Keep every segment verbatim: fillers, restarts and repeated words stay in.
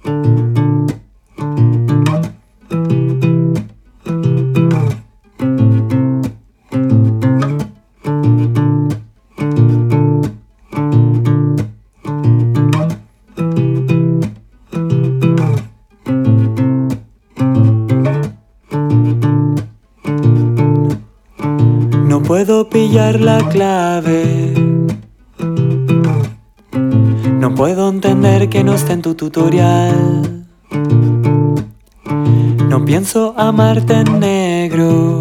No puedo pillar la clave. No puedo entender que no esté en tu tutorial. No pienso amarte en negro.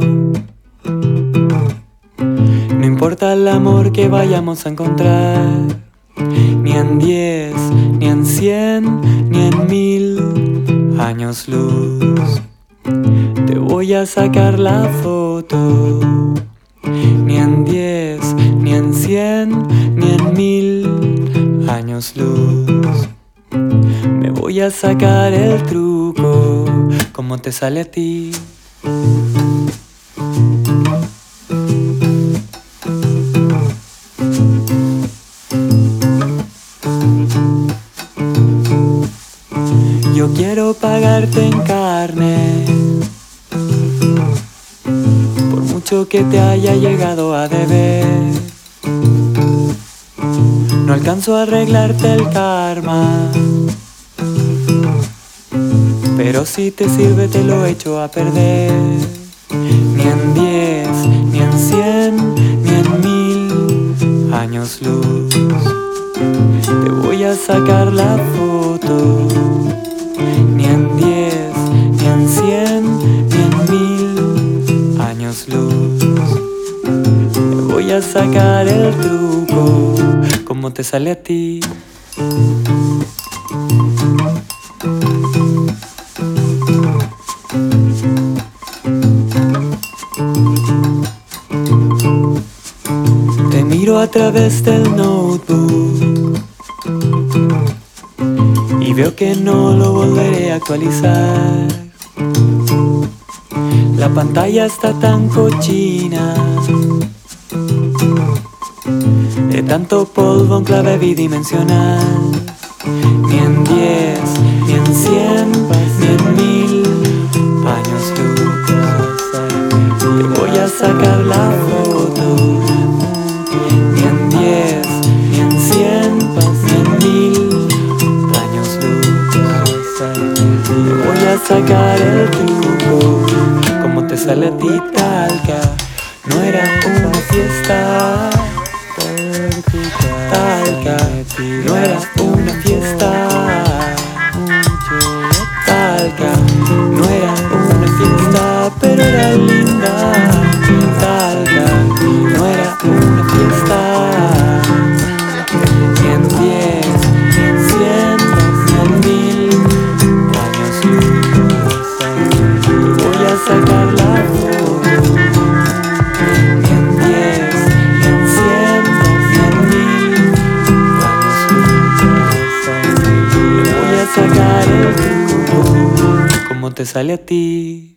No importa el amor que vayamos a encontrar, ni en diez, ni en cien, ni en mil años luz. Te voy a sacar la foto. Ni en diez, ni en cien, ni en mil años luz. Me voy a sacar el truco, como te sale a ti. Yo quiero pagarte en carne, por mucho que te haya llegado a deber. No alcanzo a arreglarte el karma, pero si te sirve te lo echo a perder. Ni en diez, ni en cien, ni en mil años luz. Te voy a sacar la foto. Ni en diez, ni en cien, ni en mil años luz. Te voy a sacar el truco, como te sale a ti. Te miro a través del notebook y veo que no lo volveré a actualizar. La pantalla está tan cochina, de tanto polvo en clave bidimensional. Ni en diez, ni en cien, ni en mil años luz. Te voy a sacar la foto. Ni en diez, ni en cien, ni en mil años luz. Te voy a sacar el truco, como te sale a ti. Talca no era una fiesta. Talca no era una fiesta. Talca no era una fiesta, pero era linda. Talca no era una fiesta. Ni en diez, ni en cien, ni en mil años luz. Te voy a sacar la foto. Ni en diez, ni en cien, ni en mil años luz. Te voy a sacar el truco, como te sale a ti.